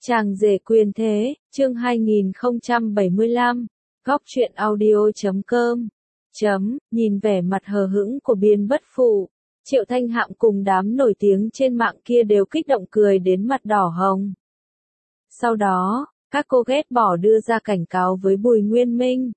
Chàng rể quyền thế, chương 2075, góc truyện audio.com. Nhìn vẻ mặt hờ hững của Biên Bất Phụ, Triệu Thanh Hạm cùng đám nổi tiếng trên mạng kia đều kích động cười đến mặt đỏ hồng. Sau đó, các cô ghét bỏ đưa ra cảnh cáo với Bùi Nguyên Minh.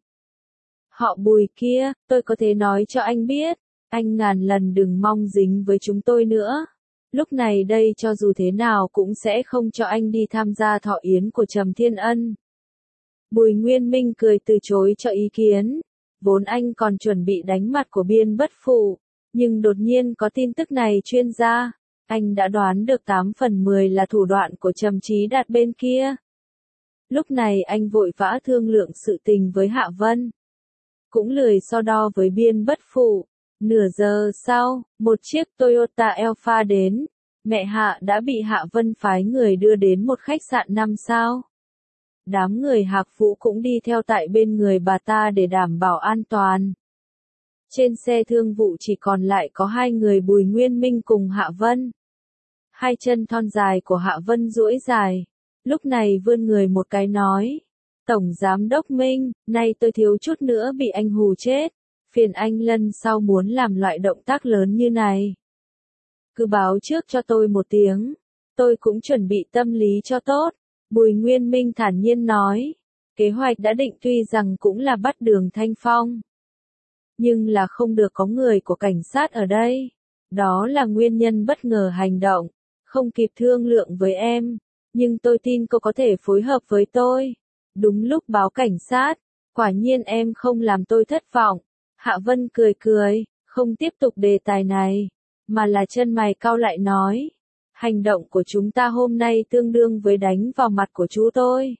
Họ Bùi kia, tôi có thể nói cho anh biết, anh ngàn lần đừng mong dính với chúng tôi nữa. Lúc này đây cho dù thế nào cũng sẽ không cho anh đi tham gia thọ yến của Trầm Thiên Ân. Bùi Nguyên Minh cười từ chối cho ý kiến. Vốn anh còn chuẩn bị đánh mặt của Biên Bất Phụ, nhưng đột nhiên có tin tức này truyền ra, anh đã đoán được 8 phần 10 là thủ đoạn của Trầm Chí Đạt bên kia. Lúc này anh vội vã thương lượng sự tình với Hạ Vân. Cũng lười so đo với Biên Bất Phụ. Nửa giờ sau, một chiếc Toyota Alphard đến, mẹ Hạ đã bị Hạ Vân phái người đưa đến một khách sạn 5 sao. Đám người Hạc Vũ cũng đi theo tại bên người bà ta để đảm bảo an toàn. Trên xe thương vụ chỉ còn lại có hai người Bùi Nguyên Minh cùng Hạ Vân. Hai chân thon dài của Hạ Vân duỗi dài, lúc này vươn người một cái nói: Tổng Giám đốc Minh, nay tôi thiếu chút nữa bị anh hù chết. Phiền anh lần sau muốn làm loại động tác lớn như này, cứ báo trước cho tôi một tiếng, tôi cũng chuẩn bị tâm lý cho tốt. Bùi Nguyên Minh thản nhiên nói, kế hoạch đã định tuy rằng cũng là bắt Đường Thanh Phong, nhưng là không được có người của cảnh sát ở đây. Đó là nguyên nhân bất ngờ hành động, không kịp thương lượng với em, nhưng tôi tin cô có thể phối hợp với tôi. Đúng lúc báo cảnh sát, quả nhiên em không làm tôi thất vọng. Hạ Vân cười cười, không tiếp tục đề tài này, mà là chân mày cau lại nói, hành động của chúng ta hôm nay tương đương với đánh vào mặt của chú tôi.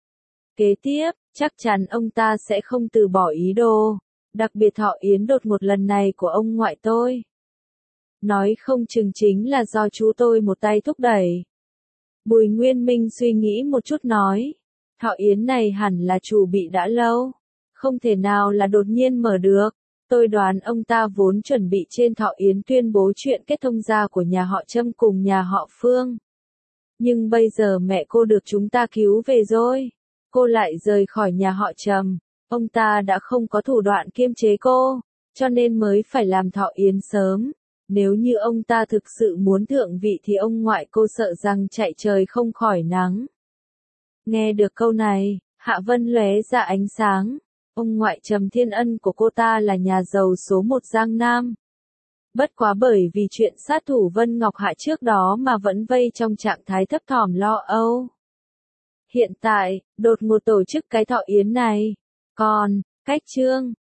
Kế tiếp, chắc chắn ông ta sẽ không từ bỏ ý đồ, đặc biệt thọ yến đột ngột lần này của ông ngoại tôi. Nói không chừng chính là do chú tôi một tay thúc đẩy. Bùi Nguyên Minh suy nghĩ một chút nói, thọ yến này hẳn là chủ bị đã lâu, không thể nào là đột nhiên mở được. Tôi đoán ông ta vốn chuẩn bị trên thọ yến tuyên bố chuyện kết thông gia của nhà họ Trâm cùng nhà họ Phương. Nhưng bây giờ mẹ cô được chúng ta cứu về rồi, cô lại rời khỏi nhà họ Trầm, ông ta đã không có thủ đoạn kiềm chế cô, cho nên mới phải làm thọ yến sớm. Nếu như ông ta thực sự muốn thượng vị thì ông ngoại cô sợ rằng chạy trời không khỏi nắng. Nghe được câu này, Hạ Vân lóe ra ánh sáng. Ông ngoại Trầm Thiên Ân của cô ta là nhà giàu số 1 Giang Nam. Bất quá bởi vì chuyện sát thủ Vân Ngọc Hạ trước đó mà vẫn vây trong trạng thái thấp thỏm lo âu. Hiện tại, đột ngột tổ chức cái thọ yến này, còn, cách chương,